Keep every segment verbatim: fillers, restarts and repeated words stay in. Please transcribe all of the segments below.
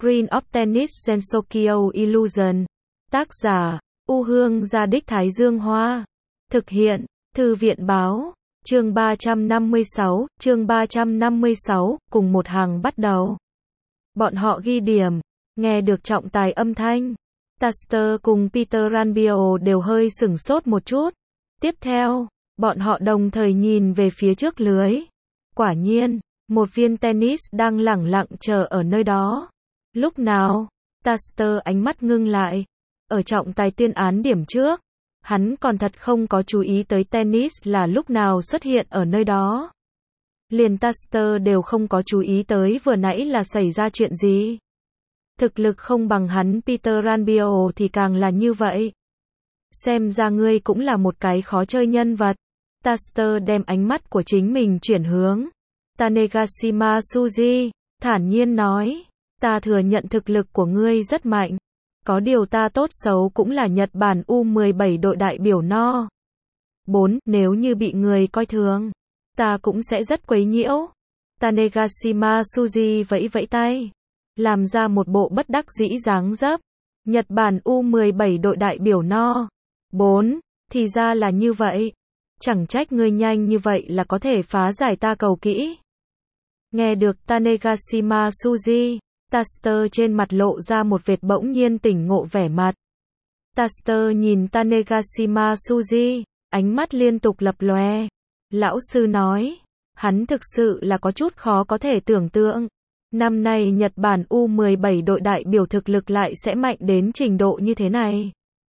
Screen of Tennis Gensokyo Illusion. Tác giả, U Hương Gia Đích Thái Dương Hoa. Thực hiện, Thư viện Báo. Chương ba trăm năm mươi sáu, chương ba trăm năm mươi sáu, cùng một hàng bắt đầu. Bọn họ ghi điểm, nghe được trọng tài âm thanh. Taster cùng Peter Ranbio đều hơi sửng sốt một chút. Tiếp theo, bọn họ đồng thời nhìn về phía trước lưới. Quả nhiên, một viên tennis đang lẳng lặng chờ ở nơi đó. Lúc nào, Taster ánh mắt ngưng lại. Ở trọng tài tuyên án điểm trước, hắn còn thật không có chú ý tới tennis là lúc nào xuất hiện ở nơi đó. Liền Taster đều không có chú ý tới vừa nãy là xảy ra chuyện gì. Thực lực không bằng hắn Peter Ranbio thì càng là như vậy. Xem ra ngươi cũng là một cái khó chơi nhân vật. Taster đem ánh mắt của chính mình chuyển hướng Tanegashima Tsuji, thản nhiên nói, ta thừa nhận thực lực của ngươi rất mạnh. Có điều ta tốt xấu cũng là Nhật Bản U mười bảy đội đại biểu no. bốn. Nếu như bị người coi thường, ta cũng sẽ rất quấy nhiễu. Tanegashima Tsuji vẫy vẫy tay, làm ra một bộ bất đắc dĩ dáng dấp. Nhật Bản U mười bảy đội đại biểu no. bốn. Thì ra là như vậy. Chẳng trách ngươi nhanh như vậy là có thể phá giải ta cầu kỹ. Nghe được Tanegashima Tsuji, Taster trên mặt lộ ra một vệt bỗng nhiên tỉnh ngộ vẻ mặt. Taster nhìn Tanegashima Tsuji, ánh mắt liên tục lập lòe. Lão sư nói, hắn thực sự là có chút khó có thể tưởng tượng. Năm nay Nhật Bản U mười bảy đội đại biểu thực lực lại sẽ mạnh đến trình độ như thế này.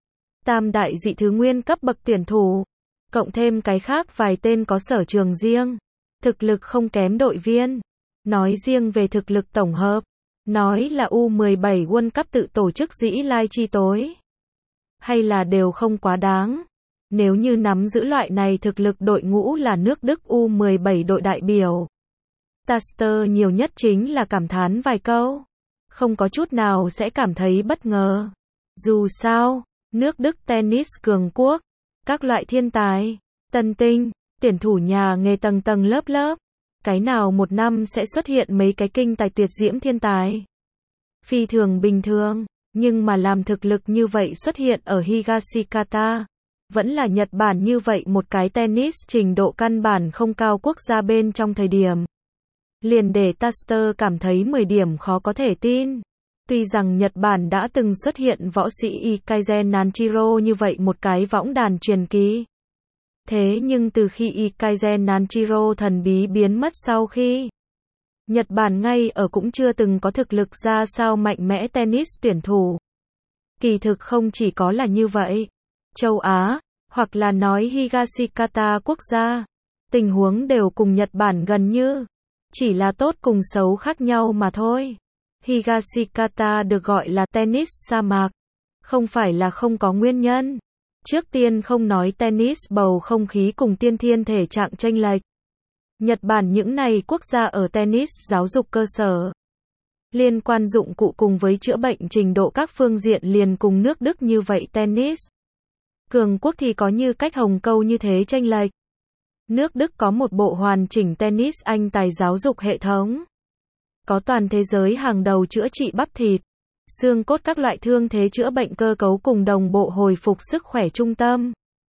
Tam đại dị thứ nguyên cấp bậc tuyển thủ, cộng thêm cái khác vài tên có sở trường riêng, thực lực không kém đội viên. Nói riêng về thực lực tổng hợp, nói là U mười bảy World Cup tự tổ chức dĩ lai chi tối, hay là đều không quá đáng. Nếu như nắm giữ loại này thực lực đội ngũ là nước Đức U mười bảy đội đại biểu, Taster nhiều nhất chính là cảm thán vài câu, không có chút nào sẽ cảm thấy bất ngờ. Dù sao, nước Đức tennis cường quốc, các loại thiên tài, tân tinh, tuyển thủ nhà nghề tầng tầng lớp lớp, cái nào một năm sẽ xuất hiện mấy cái kinh tài tuyệt diễm thiên tài. Phi thường bình thường, nhưng mà làm thực lực như vậy xuất hiện ở Higashikata, vẫn là Nhật Bản như vậy một cái tennis trình độ căn bản không cao quốc gia bên trong thời điểm. Liền để Taster cảm thấy mười điểm khó có thể tin. Tuy rằng Nhật Bản đã từng xuất hiện võ sĩ Ikaisen Nanjiro như vậy một cái võng đàn truyền kỳ. Thế nhưng từ khi Ikaisen Nanjiro thần bí biến mất sau khi, Nhật Bản ngay ở cũng chưa từng có thực lực ra sao mạnh mẽ tennis tuyển thủ. Kỳ thực không chỉ có là như vậy. Châu Á, hoặc là nói Higashikata quốc gia, tình huống đều cùng Nhật Bản gần như, chỉ là tốt cùng xấu khác nhau mà thôi. Higashikata được gọi là tennis sa mạc, không phải là không có nguyên nhân. Trước tiên không nói tennis bầu không khí cùng tiên thiên thể trạng chênh lệch. Nhật Bản những này quốc gia ở tennis giáo dục cơ sở, liên quan dụng cụ cùng với chữa bệnh trình độ các phương diện liền cùng nước Đức như vậy tennis. Cường quốc thì có như cách Hồng Câu như thế chênh lệch. Nước Đức có một bộ hoàn chỉnh tennis anh tài giáo dục hệ thống. Có toàn thế giới hàng đầu chữa trị bắp thịt, xương cốt các loại thương thế chữa bệnh cơ cấu cùng đồng bộ hồi phục sức khỏe trung tâm.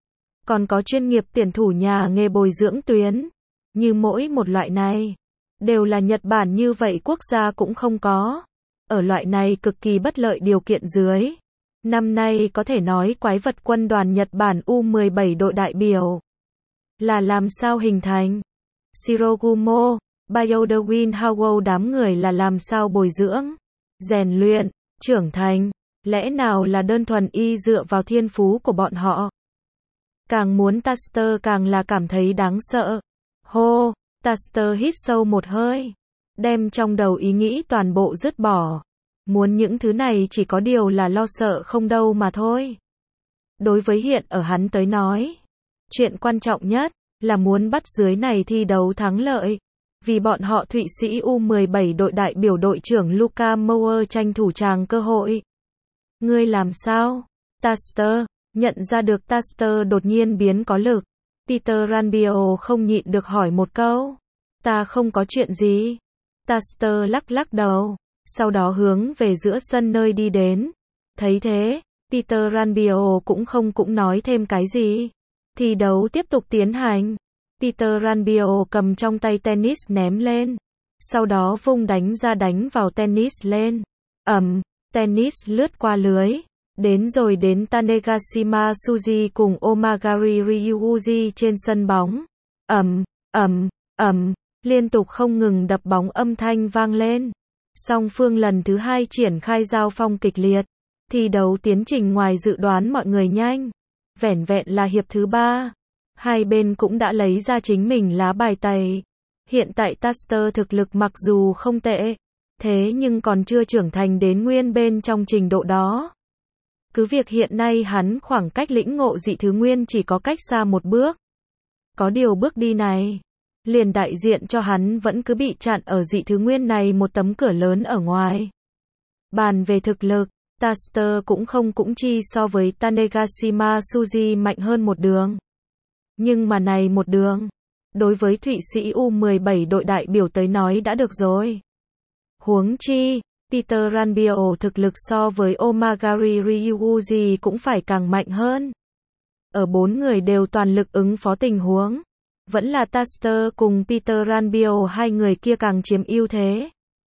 Còn có chuyên nghiệp tuyển thủ nhà nghề bồi dưỡng tuyến. Như mỗi một loại này, đều là Nhật Bản như vậy quốc gia cũng không có. Ở loại này cực kỳ bất lợi điều kiện dưới, năm nay có thể nói quái vật quân đoàn Nhật Bản U mười bảy đội đại biểu là làm sao hình thành. Shirogumo, Bayodewin Hawo đám người là làm sao bồi dưỡng, rèn luyện, trưởng thành, lẽ nào là đơn thuần y dựa vào thiên phú của bọn họ. Càng muốn Taster càng là cảm thấy đáng sợ. Hô, Taster hít sâu một hơi, đem trong đầu ý nghĩ toàn bộ dứt bỏ. Muốn những thứ này chỉ có điều là lo sợ không đâu mà thôi. Đối với hiện ở hắn tới nói, chuyện quan trọng nhất là muốn bắt dưới này thi đấu thắng lợi, vì bọn họ Thụy Sĩ U mười bảy đội đại biểu đội trưởng Luca Mauer tranh thủ tràng cơ hội. Ngươi làm sao? Taster, nhận ra được Taster đột nhiên biến có lực. Peter Ranbio không nhịn được hỏi một câu. Ta không có chuyện gì. Taster lắc lắc đầu. sau đó hướng về giữa sân nơi đi đến. Thấy thế, Peter Ranbio cũng không cũng nói thêm cái gì. Thi đấu tiếp tục tiến hành. Peter Ranbio cầm trong tay tennis ném lên. Sau đó vung đánh ra đánh vào tennis lên. Ầm, tennis lướt qua lưới. Đến rồi đến Tanegashima Tsuji cùng Omagari Ryuji trên sân bóng. Ầm, ầm, ầm, liên tục không ngừng đập bóng âm thanh vang lên. Song phương lần thứ hai triển khai giao phong kịch liệt. Thi đấu tiến trình ngoài dự đoán mọi người nhanh. Vẻn vẹn là hiệp thứ ba. Hai bên cũng đã lấy ra chính mình lá bài tẩy. Hiện tại Taster thực lực mặc dù không tệ, thế nhưng còn chưa trưởng thành đến nguyên bên trong trình độ đó. Cứ việc hiện nay hắn khoảng cách lĩnh ngộ dị thứ nguyên chỉ có cách xa một bước. Có điều bước đi này, liền đại diện cho hắn vẫn cứ bị chặn ở dị thứ nguyên này một tấm cửa lớn ở ngoài. Bàn về thực lực, Taster cũng không cũng chi so với Tanegashima Tsuji mạnh hơn một đường. Nhưng mà này một đường, đối với Thụy Sĩ U mười bảy đội đại biểu tới nói đã được rồi. Huống chi, Peter Ranbio thực lực so với Omagari Ryuji cũng phải càng mạnh hơn. Ở bốn người đều toàn lực ứng phó tình huống, vẫn là Taster cùng Peter Ranbio hai người kia càng chiếm ưu thế.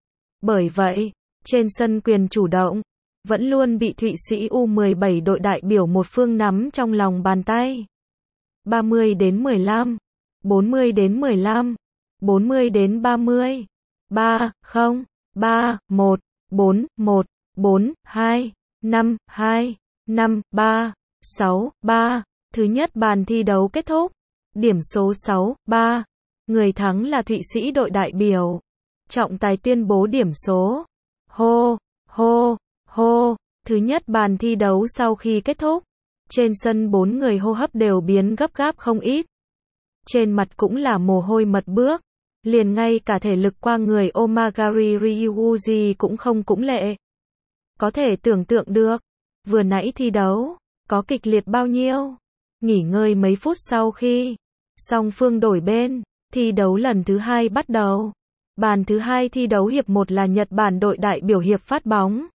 Bởi vậy, trên sân quyền chủ động, vẫn luôn bị Thụy Sĩ U mười bảy đội đại biểu một phương nắm trong lòng bàn tay. ba mươi đến mười lăm, bốn mươi đến mười lăm, bốn mươi đến ba mươi, ba, không, ba, một, bốn, một, bốn, hai, năm, hai, năm, ba, sáu, ba. Thứ nhất bàn thi đấu kết thúc. Điểm số sáu, ba. Người thắng là Thụy Sĩ đội đại biểu. Trọng tài tuyên bố điểm số. Hô, hô, hô. Thứ nhất bàn thi đấu sau khi kết thúc. Trên sân bốn người hô hấp đều biến gấp gáp không ít. Trên mặt cũng là mồ hôi mật bước. Liền ngay cả thể lực qua người Omagari Ryuji cũng không cũng lệ. Có thể tưởng tượng được, vừa nãy thi đấu, có kịch liệt bao nhiêu. Nghỉ ngơi mấy phút sau khi song phương đổi bên, thi đấu lần thứ hai bắt đầu. Bàn thứ hai thi đấu hiệp một là Nhật Bản đội đại biểu hiệp phát bóng.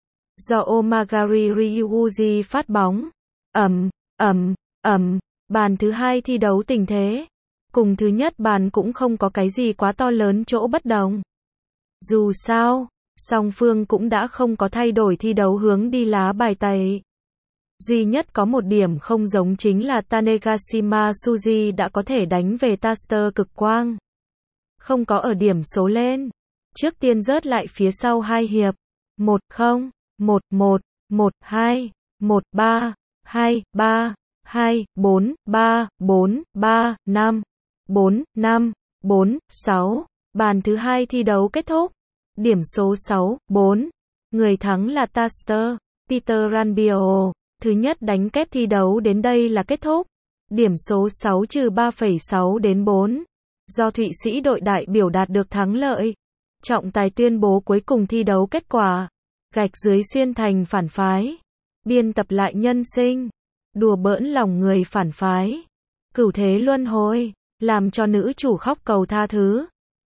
Do Omagari Ryuji phát bóng. Ầm, ầm, ầm, bàn thứ hai thi đấu tình thế. Cùng thứ nhất bàn cũng không có cái gì quá to lớn chỗ bất đồng. Dù sao, song phương cũng đã không có thay đổi thi đấu hướng đi lá bài tẩy. Duy nhất có một điểm không giống chính là Tanegashima Tsuji đã có thể đánh về Taster cực quang. Không có ở điểm số lên. Trước tiên rớt lại phía sau hai hiệp. một không, một một, một hai, một ba, hai ba, hai bốn, ba bốn, ba năm, bốn năm, bốn sáu. Bàn thứ hai thi đấu kết thúc. Điểm số sáu bốn. Người thắng là Taster, Peter Ranbio. Thứ nhất đánh kép thi đấu đến đây là kết thúc. Điểm số sáu trừ ba phẩy sáu đến bốn. Do Thụy Sĩ đội đại biểu đạt được thắng lợi. Trọng tài tuyên bố cuối cùng thi đấu kết quả. Gạch dưới xuyên thành phản phái. Biên tập lại nhân sinh. Đùa bỡn lòng người phản phái. Cửu thế luân hồi. Làm cho nữ chủ khóc cầu tha thứ.